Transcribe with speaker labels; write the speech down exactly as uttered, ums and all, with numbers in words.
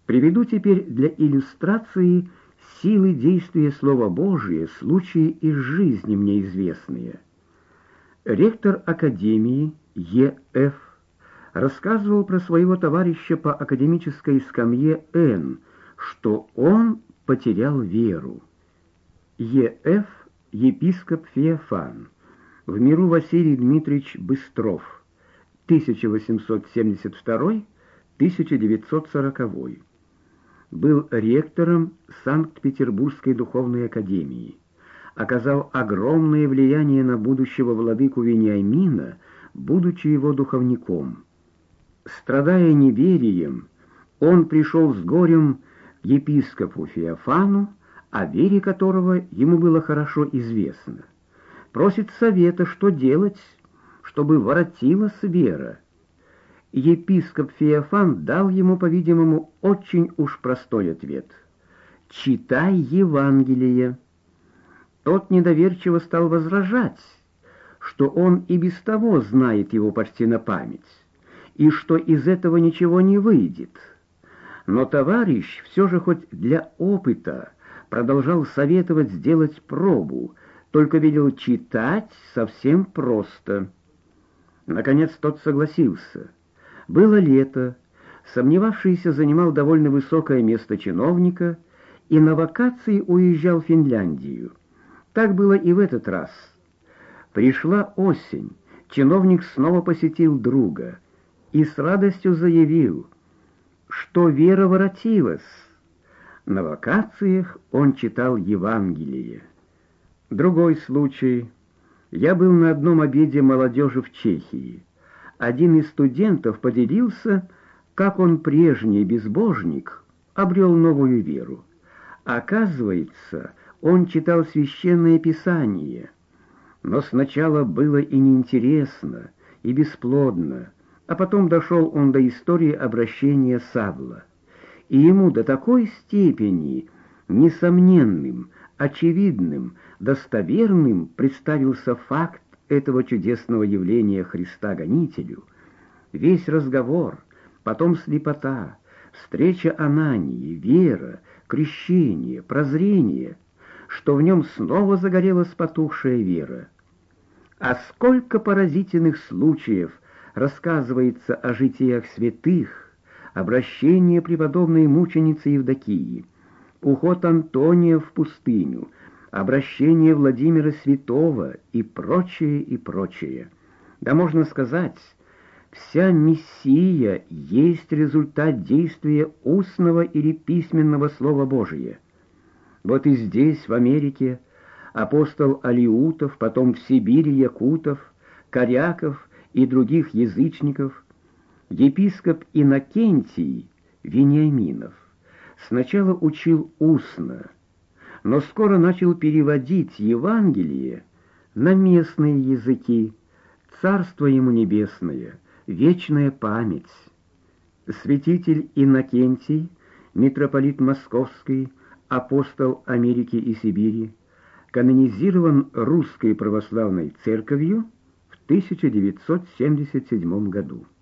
Speaker 1: Приведу теперь для иллюстрации силы действия Слова Божия случаи из жизни мне известные. Ректор Академии Е Ф рассказывал про своего товарища по академической скамье Н, что он потерял веру. Е Ф епископ Феофан, в миру Василий Дмитриевич Быстров, тысяча восемьсот семьдесят второй — тысяча девятьсот сороковой. Был ректором Санкт-Петербургской духовной академии, оказал огромное влияние на будущего владыку Вениамина, будучи его духовником. Страдая неверием, он пришел с горем к епископу Феофану, о вере которого ему было хорошо известно. Просит совета, что делать, чтобы воротилась вера. Епископ Феофан дал ему, по-видимому, очень уж простой ответ: «Читай Евангелие». Тот недоверчиво стал возражать, что он и без того знает его почти на память, и что из этого ничего не выйдет. Но товарищ все же хоть для опыта продолжал советовать сделать пробу, только велел читать совсем просто. Наконец тот согласился. Было лето, сомневавшийся занимал довольно высокое место чиновника и на вакации уезжал в Финляндию. Так было и в этот раз. Пришла осень, чиновник снова посетил друга и с радостью заявил, что вера воротилась. На вакациях он читал Евангелие. Другой случай. Я был на одном обеде молодежи в Чехии. Один из студентов поделился, как он, прежний безбожник, обрел новую веру. Оказывается, он читал священное писание, но сначала было и неинтересно, и бесплодно, а потом дошел он до истории обращения Савла, и ему до такой степени несомненным, очевидным, достоверным представился факт этого чудесного явления Христа гонителю. Весь разговор, потом слепота, встреча Анании, вера, крещение, прозрение, что в нем снова загорелась потухшая вера. А сколько поразительных случаев рассказывается о житиях святых, обращение преподобной мученицы Евдокии, уход Антония в пустыню, обращение Владимира Святого и прочее, и прочее. Да можно сказать, вся Мессия есть результат действия устного или письменного Слова Божия. Вот и здесь, в Америке, апостол Алиутов, потом в Сибири Якутов, Коряков и других язычников, епископ Иннокентий Вениаминов сначала учил устно, но скоро начал переводить Евангелие на местные языки. Царство ему небесное, вечная память. Святитель Иннокентий, митрополит Московский, апостол Америки и Сибири, канонизирован Русской православной церковью в тысяча девятьсот семьдесят седьмом году.